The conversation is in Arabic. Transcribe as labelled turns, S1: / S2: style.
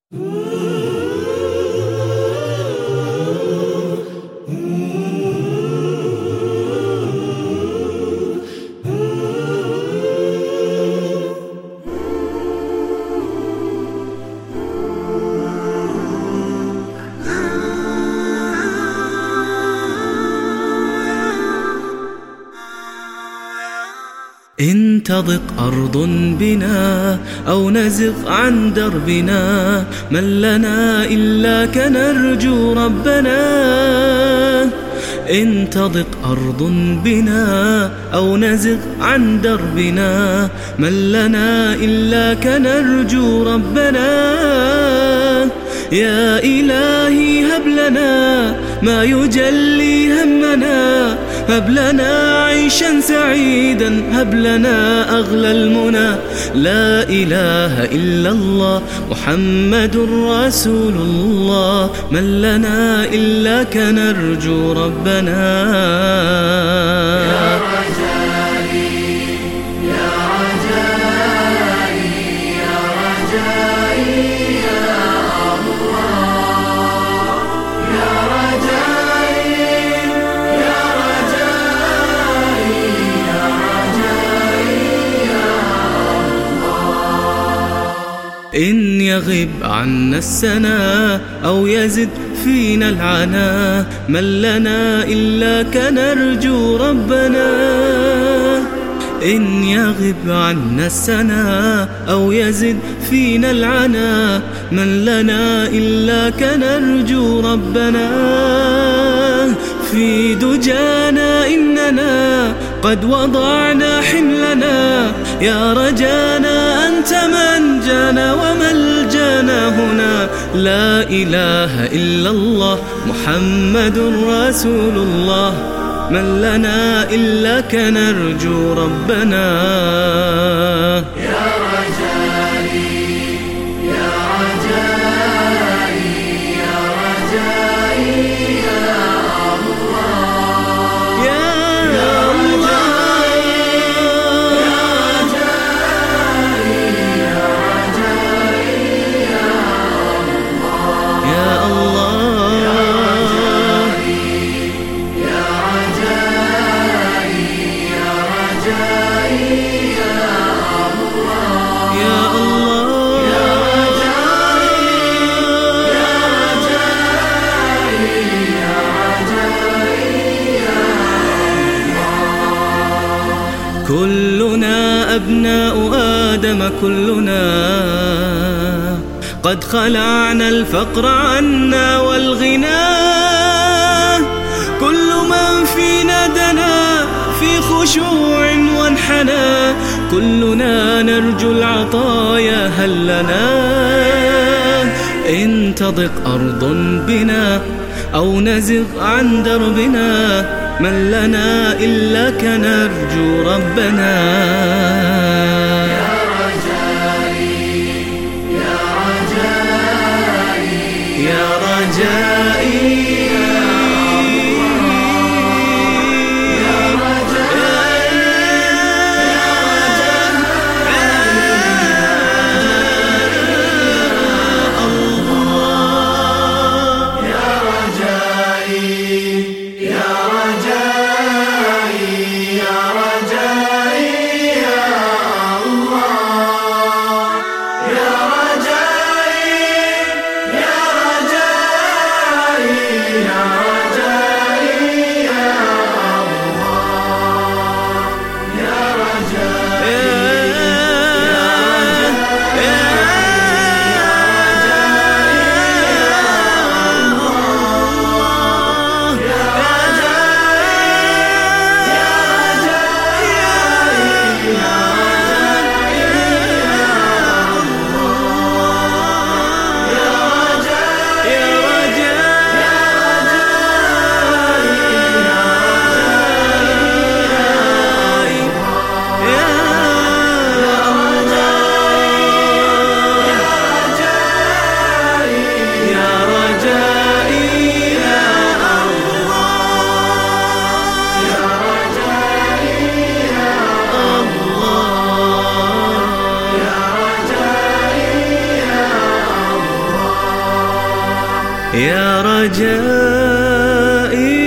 S1: إن تضق أرض بنا أو نزغ عن دربنا من لنا إلاك نرجو ربنا. إن تضق أرض بنا أو نزغ عن دربنا من لنا إلاك نرجو ربنا. يا إلهي هب لنا ما يجلي همنا، هب لنا عيشا سعيدا، هب لنا أغلى المنى. لا إله إلا الله محمد رسول الله، من لنا إلاك نرجو ربنا.
S2: يا رجائي يا رجائي يا رجائي يا الله، يا رجائي يا رجائي يا رجائي يا الله.
S1: إن يغب عنا السنا أو يزد فينا العنا من لنا إلاك نرجو ربنا. إن يغب عنا السنا أو يزد فينا العنا من لنا إلاك نرجو ربنا. في دجانا إننا قد وضعنا حملنا، يا رجانا أنت من جانا وملجانا هنا. لا إله إلا الله محمد رسول الله، من لنا إلاك نرجو ربنا.
S2: يا رجائي يا رجائي يا رجائي يا الله،
S1: يا الله
S2: يا رجائي يا رجائي يا الله،
S1: يا الله
S2: يا رجائي يا رجائي يا رجائي يا الله،
S1: يا الله
S2: يا رجائي يا رجائي يا رجائي يا الله.
S1: كلنا أبناء آدم، كلنا قد خلعنا الفقر عنا والغنى. كل من فينا دنا في خشوع وانحنى، كلنا نرجو العطايا هل لنا. إن تضق أرض بنا أو نزغ عن دربنا من لنا إلاك نرجو ربنا.
S2: يا رجائي يا رجائي
S1: يا رجائي يا رجائي